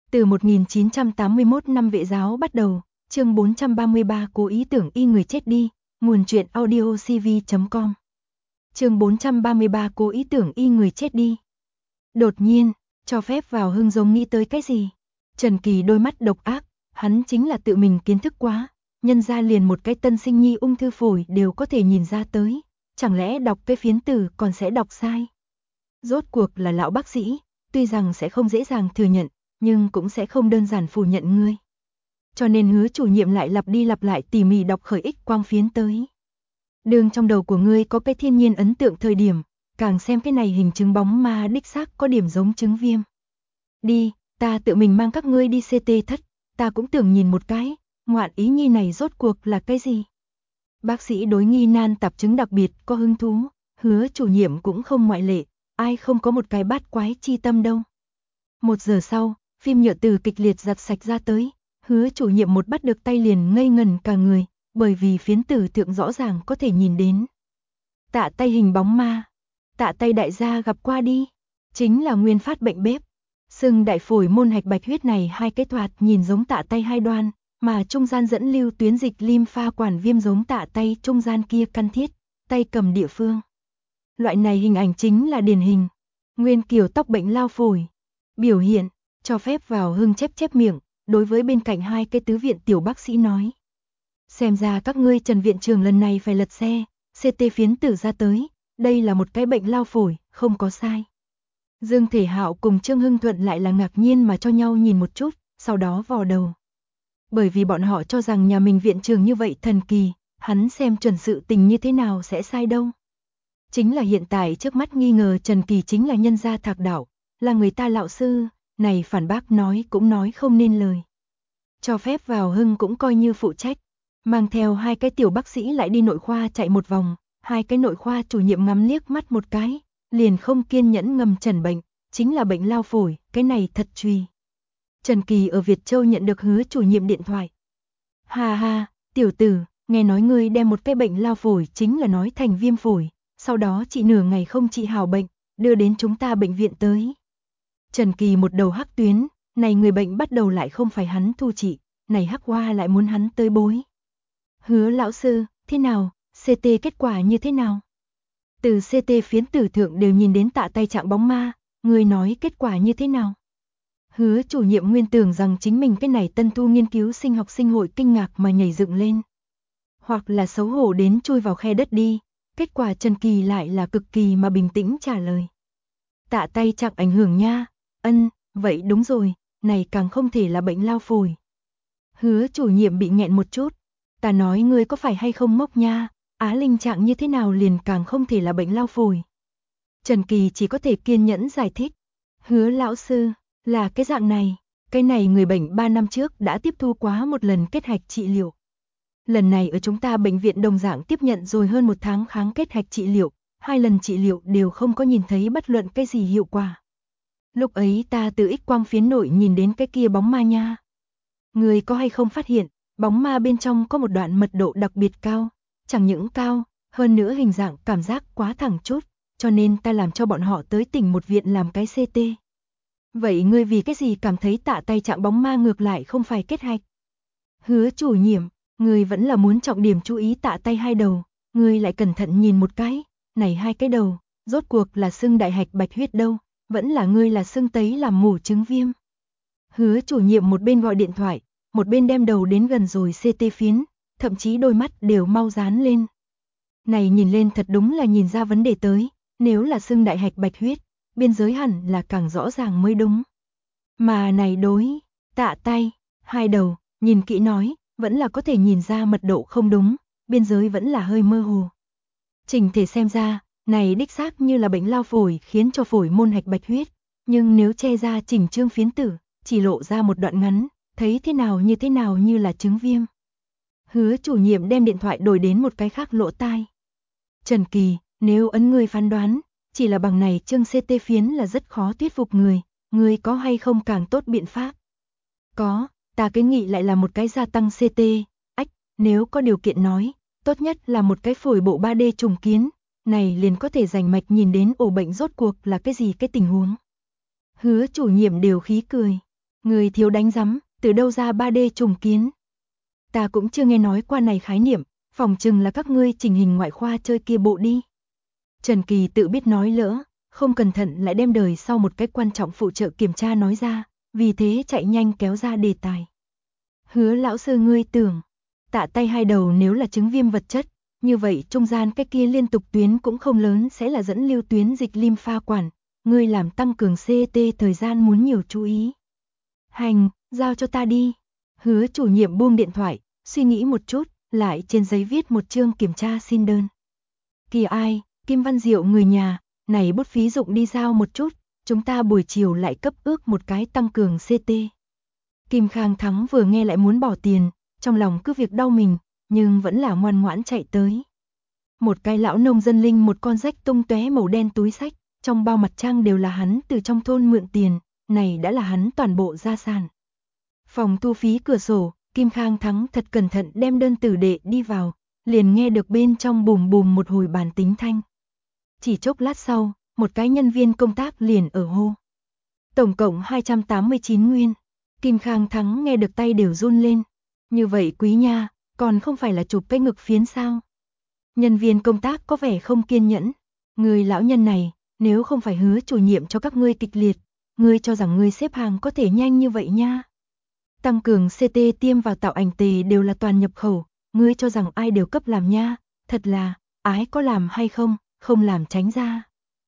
Từ 1981 năm vệ giáo bắt đầu, chương 433 cố ý tưởng y người chết đi, nguồn truyện audiocv.com. Chương 433 cố ý tưởng y người chết đi. Đột nhiên, cho phép vào Hưng giống nghĩ tới cái gì? Trần Kỳ đôi mắt độc ác, hắn chính là tự mình kiến thức quá, nhân ra liền một cái tân sinh nhi ung thư phổi đều có thể nhìn ra tới, chẳng lẽ đọc cái phiến tử còn sẽ đọc sai? Rốt cuộc là lão bác sĩ, tuy rằng sẽ không dễ dàng thừa nhận, nhưng cũng sẽ không đơn giản phủ nhận ngươi. Cho nên Hứa chủ nhiệm lại lặp đi lặp lại tỉ mỉ đọc khởi ích quang phiến tới. Đường trong đầu của ngươi có cái thiên nhiên ấn tượng thời điểm, càng xem cái này hình chứng bóng ma đích xác có điểm giống chứng viêm. Đi, ta tự mình mang các ngươi đi CT thất, ta cũng tưởng nhìn một cái, ngoạn ý nhi này rốt cuộc là cái gì. Bác sĩ đối nghi nan tạp chứng đặc biệt có hứng thú, Hứa chủ nhiệm cũng không ngoại lệ, ai không có một cái bát quái chi tâm đâu. 1 giờ sau, phim nhựa từ kịch liệt giặt sạch ra tới, Hứa chủ nhiệm một bắt được tay liền ngây ngẩn cả người, bởi vì phiến tử thượng rõ ràng có thể nhìn đến. Tạ tay hình bóng ma, tạ tay đại gia gặp qua đi, chính là nguyên phát bệnh bếp. Sưng đại phổi môn hạch bạch huyết này hai cái thoạt nhìn giống tạ tay hai đoan, mà trung gian dẫn lưu tuyến dịch lympha quản viêm giống tạ tay trung gian kia căn thiết, tay cầm địa phương. Loại này hình ảnh chính là điển hình nguyên kiểu tóc bệnh lao phổi. Biểu hiện, cho phép vào Hưng chép miệng, đối với bên cạnh hai cái tứ viện tiểu bác sĩ nói. Xem ra các ngươi Trần viện trưởng lần này phải lật xe, CT phiến tử ra tới, đây là một cái bệnh lao phổi, không có sai. Dương Thể Hạo cùng Trương Hưng Thuận lại là ngạc nhiên mà cho nhau nhìn một chút, sau đó vò đầu. Bởi vì bọn họ cho rằng nhà mình viện trưởng như vậy thần kỳ, hắn xem chuẩn sự tình như thế nào sẽ sai đâu. Chính là hiện tại trước mắt nghi ngờ Trần Kỳ chính là nhân gia Thạc Đạo, là người ta lão sư, này phản bác nói cũng nói không nên lời. Cho phép vào Hưng cũng coi như phụ trách, mang theo hai cái tiểu bác sĩ lại đi nội khoa chạy một vòng, hai cái nội khoa chủ nhiệm ngắm liếc mắt một cái, liền không kiên nhẫn ngầm trần bệnh, chính là bệnh lao phổi, cái này thật truy. Trần Kỳ ở Việt Châu nhận được Hứa chủ nhiệm điện thoại. Ha ha, tiểu tử, nghe nói ngươi đem một cái bệnh lao phổi chính là nói thành viêm phổi, sau đó trị nửa ngày không trị hảo bệnh, đưa đến chúng ta bệnh viện tới. Trần Kỳ một đầu hắc tuyến, này người bệnh bắt đầu lại không phải hắn thu trị, này hắc hoa lại muốn hắn tới bối. Hứa lão sư, thế nào, CT kết quả như thế nào? Từ CT phiến tử thượng đều nhìn đến tạ tay trạng bóng ma, người nói kết quả như thế nào? Hứa chủ nhiệm nguyên tưởng rằng chính mình cái này tân thu nghiên cứu sinh học sinh hội kinh ngạc mà nhảy dựng lên. Hoặc là xấu hổ đến chui vào khe đất đi, kết quả Trần Kỳ lại là cực kỳ mà bình tĩnh trả lời. Tạ tay trạng ảnh hưởng nha, vậy đúng rồi, này càng không thể là bệnh lao phổi. Hứa chủ nhiệm bị nghẹn một chút, ta nói ngươi có phải hay không ngốc nha, Á Linh trạng như thế nào liền càng không thể là bệnh lao phổi. Trần Kỳ chỉ có thể kiên nhẫn giải thích. Hứa lão sư, là cái dạng này, cái này người bệnh 3 năm trước đã tiếp thu quá một lần kết hạch trị liệu. Lần này ở chúng ta bệnh viện đồng dạng tiếp nhận rồi hơn 1 tháng kháng kết hạch trị liệu, 2 lần trị liệu đều không có nhìn thấy bất luận cái gì hiệu quả. Lúc ấy ta từ X quang phiến nội nhìn đến cái kia bóng ma nha. Người có hay không phát hiện, bóng ma bên trong có một đoạn mật độ đặc biệt cao, chẳng những cao, hơn nữa hình dạng cảm giác quá thẳng chút, cho nên ta làm cho bọn họ tới tỉnh một viện làm cái CT. Vậy ngươi vì cái gì cảm thấy tạ tay trạng bóng ma ngược lại không phải kết hạch? Hứa chủ nhiệm, ngươi vẫn là muốn trọng điểm chú ý tạ tay hai đầu, ngươi lại cẩn thận nhìn một cái, này hai cái đầu, rốt cuộc là sưng đại hạch bạch huyết đâu, vẫn là ngươi là sưng tấy làm mủ chứng viêm. Hứa chủ nhiệm một bên gọi điện thoại, một bên đem đầu đến gần rồi CT phiến, thậm chí đôi mắt đều mau dán lên. Này nhìn lên thật đúng là nhìn ra vấn đề tới, nếu là sưng đại hạch bạch huyết, biên giới hẳn là càng rõ ràng mới đúng. Mà này đối, tạ tay, hai đầu, nhìn kỹ nói, vẫn là có thể nhìn ra mật độ không đúng, biên giới vẫn là hơi mơ hồ. Trình thể xem ra, này đích xác như là bệnh lao phổi khiến cho phổi môn hạch bạch huyết, nhưng nếu che ra chỉnh trương phiến tử, chỉ lộ ra một đoạn ngắn, thấy thế nào như là chứng viêm. Hứa chủ nhiệm đem điện thoại đổi đến một cái khác lỗ tai. Trần Kỳ, nếu ấn ngươi phán đoán, chỉ là bằng này chương CT phiến là rất khó thuyết phục người có hay không càng tốt biện pháp? Có, ta kiến nghị lại là một cái gia tăng CT, nếu có điều kiện nói, tốt nhất là một cái phổi bộ 3D trùng kiến, này liền có thể rành mạch nhìn đến ổ bệnh rốt cuộc là cái gì cái tình huống. Hứa chủ nhiệm đều khí cười. Người thiếu đánh rắm, từ đâu ra 3D trùng kiến? Ta cũng chưa nghe nói qua này khái niệm, phòng chừng là các ngươi chỉnh hình ngoại khoa chơi kia bộ đi. Trần Kỳ tự biết nói lỡ, không cẩn thận lại đem đời sau một cái quan trọng phụ trợ kiểm tra nói ra, vì thế chạy nhanh kéo ra đề tài. Hứa lão sư ngươi tưởng, tạ tay hai đầu nếu là chứng viêm vật chất, như vậy trung gian cái kia liên tục tuyến cũng không lớn sẽ là dẫn lưu tuyến dịch lympha quản, ngươi làm tăng cường CT thời gian muốn nhiều chú ý. Hành, giao cho ta đi. Hứa chủ nhiệm buông điện thoại, suy nghĩ một chút, lại trên giấy viết một chương kiểm tra xin đơn. Kỳ ai, Kim Văn Diệu người nhà, này bút phí dụng đi giao một chút, chúng ta buổi chiều lại cấp ước một cái tăng cường CT. Kim Khang Thắng vừa nghe lại muốn bỏ tiền, trong lòng cứ việc đau mình, nhưng vẫn là ngoan ngoãn chạy tới. Một cái lão nông dân linh một con rách tung tóe màu đen túi xách, trong bao mặt trang đều là hắn từ trong thôn mượn tiền, này đã là hắn toàn bộ gia sản. Phòng thu phí cửa sổ, Kim Khang Thắng thật cẩn thận đem đơn tử đệ đi vào, liền nghe được bên trong bùm bùm một hồi bàn tính thanh. Chỉ chốc lát sau, một cái nhân viên công tác liền ở hô. Tổng cộng 289 nguyên. Kim Khang Thắng nghe được tay đều run lên. Như vậy quý nha, còn không phải là chụp cái ngực phiến sao? Nhân viên công tác có vẻ không kiên nhẫn. Người lão nhân này, nếu không phải hứa chủ nhiệm cho các ngươi kịch liệt, ngươi cho rằng ngươi xếp hàng có thể nhanh như vậy nha. Tăng cường CT tiêm vào tạo ảnh tề đều là toàn nhập khẩu, ngươi cho rằng ai đều cấp làm nha, thật là, ái có làm hay không, không làm tránh ra.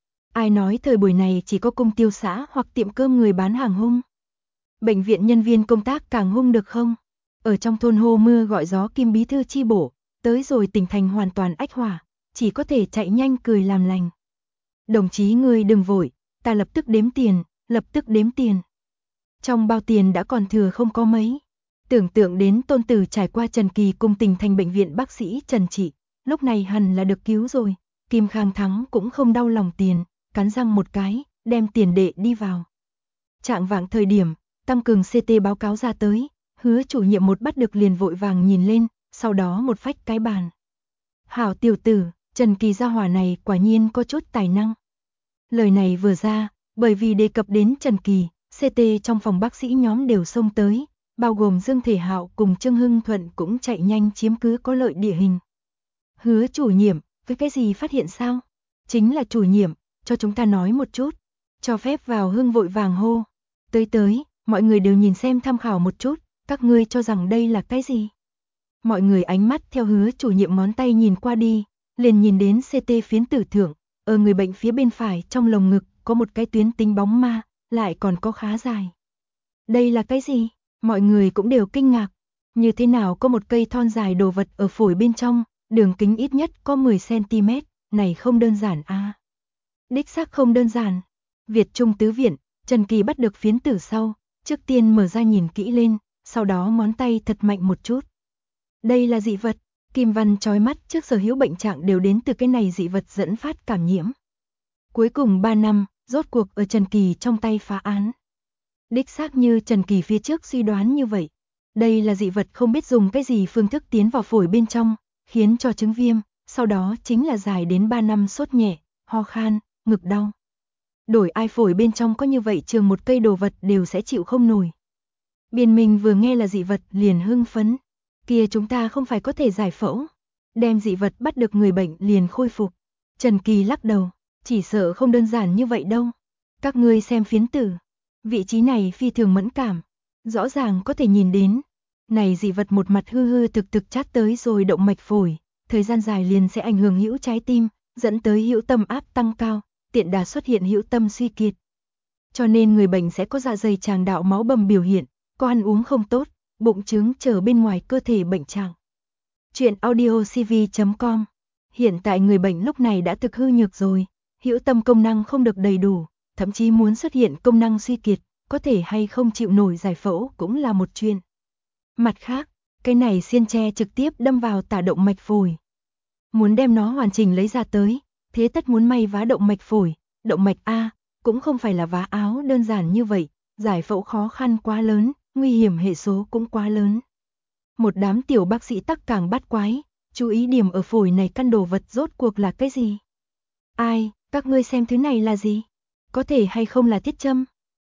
Ai nói thời buổi này chỉ có công tiêu xã hoặc tiệm cơm người bán hàng hung. Bệnh viện nhân viên công tác càng hung được không? Ở trong thôn hô mưa gọi gió Kim bí thư chi bổ, tới rồi tỉnh thành hoàn toàn ách hỏa, chỉ có thể chạy nhanh cười làm lành. Đồng chí ngươi đừng vội, ta lập tức đếm tiền, lập tức đếm tiền. Trong bao tiền đã còn thừa không có mấy. Tưởng tượng đến tôn tử trải qua Trần Kỳ cùng tỉnh thành bệnh viện bác sĩ Trần Trị, lúc này hẳn là được cứu rồi. Kim Khang Thắng cũng không đau lòng tiền, cắn răng một cái, đem tiền đệ đi vào. Trạng vạng thời điểm, tăng cường CT báo cáo ra tới, hứa chủ nhiệm một bắt được liền vội vàng nhìn lên, sau đó một phách cái bàn. Hảo tiểu tử, Trần Kỳ gia hỏa này quả nhiên có chút tài năng. Lời này vừa ra, bởi vì đề cập đến Trần Kỳ, CT trong phòng bác sĩ nhóm đều xông tới, bao gồm Dương Thể Hạo cùng Trương Hưng Thuận cũng chạy nhanh chiếm cứ có lợi địa hình. Hứa chủ nhiệm, với cái gì phát hiện sao? Chính là chủ nhiệm, cho chúng ta nói một chút. Cho phép vào Hưng vội vàng hô. Tới, mọi người đều nhìn xem tham khảo một chút, các ngươi cho rằng đây là cái gì? Mọi người ánh mắt theo hứa chủ nhiệm ngón tay nhìn qua đi, liền nhìn đến CT phiến tử thượng, ở người bệnh phía bên phải trong lồng ngực có một cái tuyến tính bóng ma, lại còn có khá dài. Đây là cái gì? Mọi người cũng đều kinh ngạc. Như thế nào có một cây thon dài đồ vật ở phổi bên trong, đường kính ít nhất có 10 cm, này không đơn giản à? Đích xác không đơn giản. Việt Trung Tứ Viện, Trần Kỳ bắt được phiến tử sau, trước tiên mở ra nhìn kỹ lên, sau đó ngón tay thật mạnh một chút. Đây là dị vật, Kim Văn chói mắt trước sở hữu bệnh trạng đều đến từ cái này dị vật dẫn phát cảm nhiễm. Cuối cùng 3 năm, rốt cuộc ở Trần Kỳ trong tay phá án. Đích xác như Trần Kỳ phía trước suy đoán như vậy. Đây là dị vật không biết dùng cái gì phương thức tiến vào phổi bên trong, khiến cho chứng viêm, sau đó chính là dài đến 3 năm sốt nhẹ, ho khan, ngực đau. Đổi ai phổi bên trong có như vậy trường một cây đồ vật đều sẽ chịu không nổi. Biên Minh vừa nghe là dị vật liền hưng phấn. Kia chúng ta không phải có thể giải phẫu. Đem dị vật bắt được người bệnh liền khôi phục. Trần Kỳ lắc đầu, chỉ sợ không đơn giản như vậy đâu. Các ngươi xem phiến tử. Vị trí này phi thường mẫn cảm. Rõ ràng có thể nhìn đến. Này dị vật một mặt hư hư thực chát tới rồi động mạch phổi. Thời gian dài liền sẽ ảnh hưởng hữu trái tim, dẫn tới hữu tâm áp tăng cao, tiện đà xuất hiện hữu tâm suy kiệt. Cho nên người bệnh sẽ có dạ dày tràng đạo máu bầm biểu hiện, có ăn uống không tốt, bụng trướng trở bên ngoài cơ thể bệnh trạng. Chuyện audiocv.com. Hiện tại người bệnh lúc này đã thực hư nhược rồi, hữu tâm công năng không được đầy đủ, thậm chí muốn xuất hiện công năng suy kiệt, có thể hay không chịu nổi giải phẫu cũng là một chuyện. Mặt khác, cái này xiên tre trực tiếp đâm vào tả động mạch phổi. Muốn đem nó hoàn chỉnh lấy ra tới, thế tất muốn may vá động mạch phổi, động mạch A, cũng không phải là vá áo đơn giản như vậy, giải phẫu khó khăn quá lớn, nguy hiểm hệ số cũng quá lớn. Một đám tiểu bác sĩ tắc càng bắt quái, chú ý điểm ở phổi này căn đồ vật rốt cuộc là cái gì? Ai, các ngươi xem thứ này là gì? Có thể hay không là thiết châm?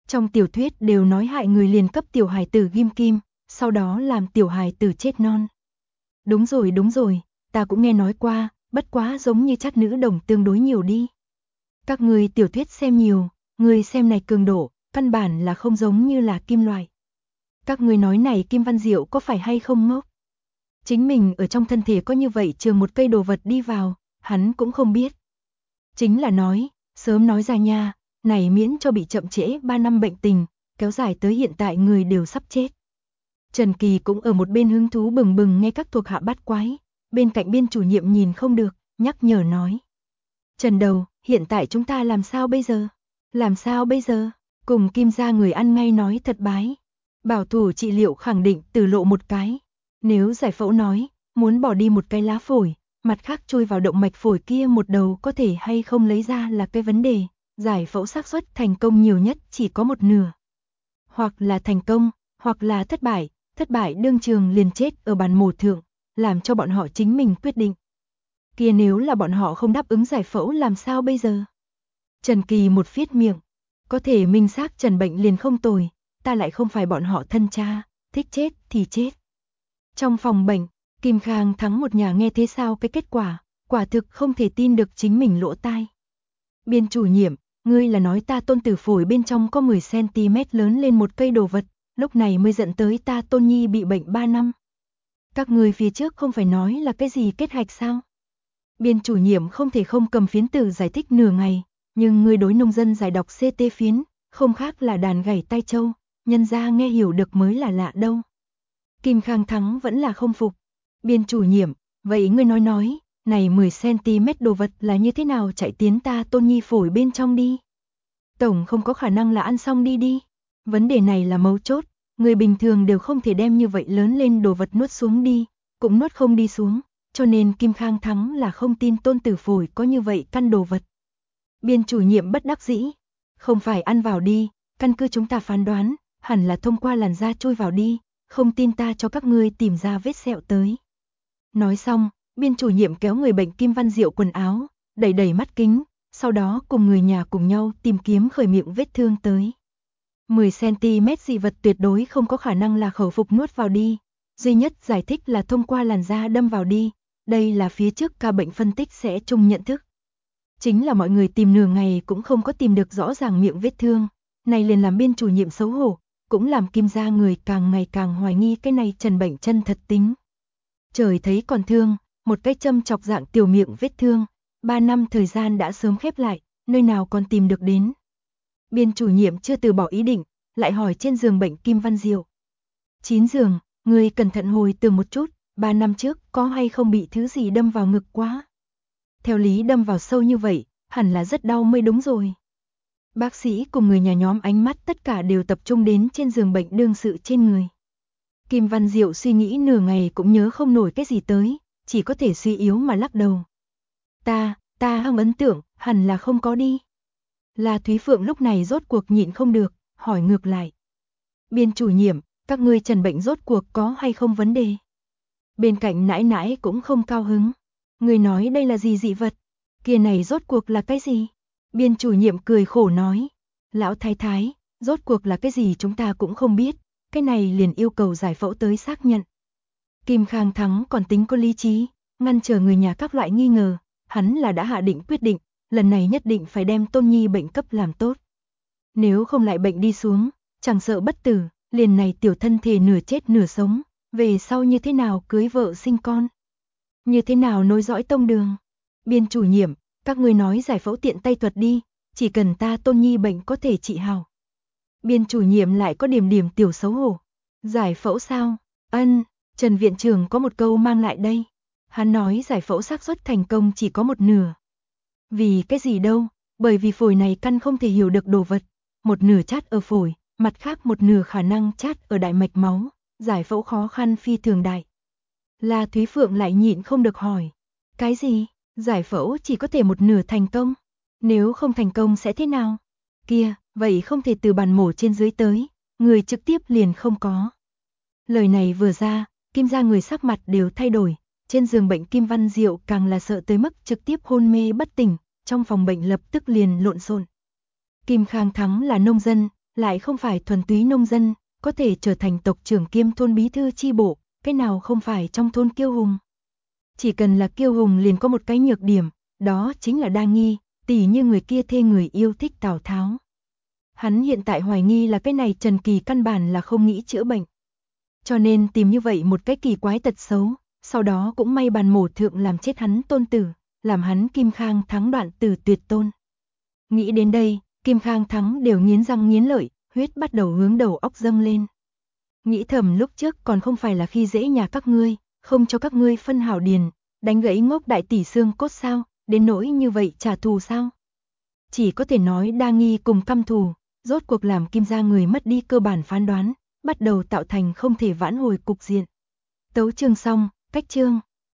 Trong tiểu thuyết đều nói hại người liền cấp tiểu hài tử ghim kim, sau đó làm tiểu hài tử chết non. Đúng rồi, ta cũng nghe nói qua, bất quá giống như chát nữ đồng tương đối nhiều đi. Các người tiểu thuyết xem nhiều, người xem này cường độ, căn bản là không giống như là kim loại. Các người nói này Kim Văn Diệu có phải hay không ngốc? Chính mình ở trong thân thể có như vậy trường một cây đồ vật đi vào, hắn cũng không biết. Chính là nói, sớm nói ra nha, này miễn cho bị chậm trễ 3 năm bệnh tình, kéo dài tới hiện tại người đều sắp chết. Trần Kỳ cũng ở một bên hứng thú bừng bừng nghe các thuộc hạ bắt quái, bên cạnh biên chủ nhiệm nhìn không được, nhắc nhở nói. Trần Đầu, hiện tại chúng ta làm sao bây giờ? Làm sao bây giờ? Cùng Kim gia người ăn ngay nói thật bái. Bảo thủ trị liệu khẳng định từ lộ một cái. Nếu giải phẫu nói, muốn bỏ đi một cái lá phổi, mặt khác chui vào động mạch phổi kia một đầu có thể hay không lấy ra là cái vấn đề. Giải phẫu xác suất thành công nhiều nhất chỉ có một nửa. Hoặc là thành công, hoặc là thất bại đương trường liền chết ở bàn mổ thượng, làm cho bọn họ chính mình quyết định. Kia nếu là bọn họ không đáp ứng giải phẫu làm sao bây giờ? Trần Kỳ một phiết miệng, có thể minh xác Trần bệnh liền không tồi, ta lại không phải bọn họ thân cha, thích chết thì chết. Trong phòng bệnh, Kim Khang Thắng một nhà nghe thế sao cái kết quả, quả thực không thể tin được chính mình lỗ tai. Biên chủ nhiệm, ngươi là nói ta tôn tử phổi bên trong có 10cm lớn lên một cây đồ vật, lúc này mới dẫn tới ta tôn nhi bị bệnh 3 năm. Các ngươi phía trước không phải nói là cái gì kết hạch sao? Biên chủ nhiệm không thể không cầm phiến tử giải thích nửa ngày, nhưng ngươi đối nông dân giải đọc CT phiến, không khác là đàn gảy tai châu, nhân ra nghe hiểu được mới là lạ đâu. Kim Khang Thắng vẫn là không phục. Biên chủ nhiệm, vậy ngươi nói, này 10cm đồ vật là như thế nào chạy tiến ta tôn nhi phổi bên trong đi? Tổng không có khả năng là ăn xong đi. Vấn đề này là mấu chốt, người bình thường đều không thể đem như vậy lớn lên đồ vật nuốt xuống đi, cũng nuốt không đi xuống, cho nên Kim Khang Thắng là không tin tôn tử phổi có như vậy căn đồ vật. Biên chủ nhiệm bất đắc dĩ, không phải ăn vào đi, căn cứ chúng ta phán đoán, hẳn là thông qua làn da chui vào đi, không tin ta cho các ngươi tìm ra vết sẹo tới. Nói xong, biên chủ nhiệm kéo người bệnh Kim Văn Diệu quần áo, đẩy mắt kính, sau đó cùng người nhà cùng nhau tìm kiếm khởi miệng vết thương tới. 10cm dị vật tuyệt đối không có khả năng là khẩu phục nuốt vào đi, duy nhất giải thích là thông qua làn da đâm vào đi, đây là phía trước ca bệnh phân tích sẽ chung nhận thức. Chính là mọi người tìm nửa ngày cũng không có tìm được rõ ràng miệng vết thương, này liền làm biên chủ nhiệm xấu hổ, cũng làm Kim gia người càng ngày càng hoài nghi cái này Trần bệnh chân thật tính. Trời thấy còn thương, một cái châm chọc dạng tiểu miệng vết thương, 3 năm thời gian đã sớm khép lại, nơi nào còn tìm được đến. Biên chủ nhiệm chưa từ bỏ ý định, lại hỏi trên giường bệnh Kim Văn Diệu. 9 giường, người cẩn thận hồi tưởng một chút, 3 năm trước có hay không bị thứ gì đâm vào ngực quá? Theo lý đâm vào sâu như vậy, hẳn là rất đau mới đúng rồi. Bác sĩ cùng người nhà nhóm ánh mắt tất cả đều tập trung đến trên giường bệnh đương sự trên người. Kim Văn Diệu suy nghĩ nửa ngày cũng nhớ không nổi cái gì tới, chỉ có thể suy yếu mà lắc đầu. Ta không ấn tượng, hẳn là không có đi. La Thúy Phượng lúc này rốt cuộc nhịn không được, hỏi ngược lại. Biên chủ nhiệm, các ngươi Trần bệnh rốt cuộc có hay không vấn đề? Bên cạnh nãi nãi cũng không cao hứng. Người nói đây là gì dị vật? Kia này rốt cuộc là cái gì? Biên chủ nhiệm cười khổ nói. Lão thái thái, rốt cuộc là cái gì chúng ta cũng không biết. Cái này liền yêu cầu giải phẫu tới xác nhận. Kim Khang Thắng còn tính có lý trí, ngăn trở người nhà các loại nghi ngờ. Hắn là đã hạ định quyết định, lần này nhất định phải đem tôn nhi bệnh cấp làm tốt. Nếu không lại bệnh đi xuống, chẳng sợ bất tử, liền này tiểu thân thể nửa chết nửa sống, về sau như thế nào cưới vợ sinh con? Như thế nào nối dõi tông đường? Biên chủ nhiệm, các ngươi nói giải phẫu tiện tay thuật đi, chỉ cần ta tôn nhi bệnh có thể trị hào. Biên chủ nhiệm lại có điểm tiểu xấu hổ. Giải phẫu sao? Ân, Trần viện trưởng có một câu mang lại đây. Hắn nói giải phẫu xác suất thành công chỉ có một nửa. Vì cái gì đâu, bởi vì phổi này căn không thể hiểu được đồ vật. Một nửa chát ở phổi, mặt khác một nửa khả năng chát ở đại mạch máu, giải phẫu khó khăn phi thường đại. La Thúy Phượng lại nhịn không được hỏi. Cái gì? Giải phẫu chỉ có thể một nửa thành công? Nếu không thành công sẽ thế nào? Kia, vậy không thể từ bàn mổ trên dưới tới, người trực tiếp liền không có. Lời này vừa ra, Kim gia người sắc mặt đều thay đổi, trên giường bệnh Kim Văn Diệu càng là sợ tới mức trực tiếp hôn mê bất tỉnh, trong phòng bệnh lập tức liền lộn xộn. Kim Khang Thắng là nông dân, lại không phải thuần túy nông dân, có thể trở thành tộc trưởng kiêm thôn bí thư chi bộ, cái nào không phải trong thôn kiêu hùng. Chỉ cần là kiêu hùng liền có một cái nhược điểm, đó chính là đa nghi, tỉ như người kia thê người yêu thích Tào Tháo. Hắn hiện tại hoài nghi là cái này Trần Kỳ căn bản là không nghĩ chữa bệnh. Cho nên tìm như vậy một cái kỳ quái tật xấu, sau đó cũng may bàn mổ thượng làm chết hắn tôn tử, làm hắn Kim Khang Thắng đoạn tử tuyệt tôn. Nghĩ đến đây, Kim Khang Thắng đều nghiến răng nghiến lợi, huyết bắt đầu hướng đầu óc dâng lên. Nghĩ thầm lúc trước còn không phải là khi dễ nhà các ngươi, không cho các ngươi phân hảo điền, đánh gãy ngốc đại tỷ xương cốt sao, đến nỗi như vậy trả thù sao? Chỉ có thể nói đa nghi cùng căm thù, rốt cuộc làm Kim gia người mất đi cơ bản phán đoán, bắt đầu tạo thành không thể vãn hồi cục diện. Tấu chương xong, cách chương.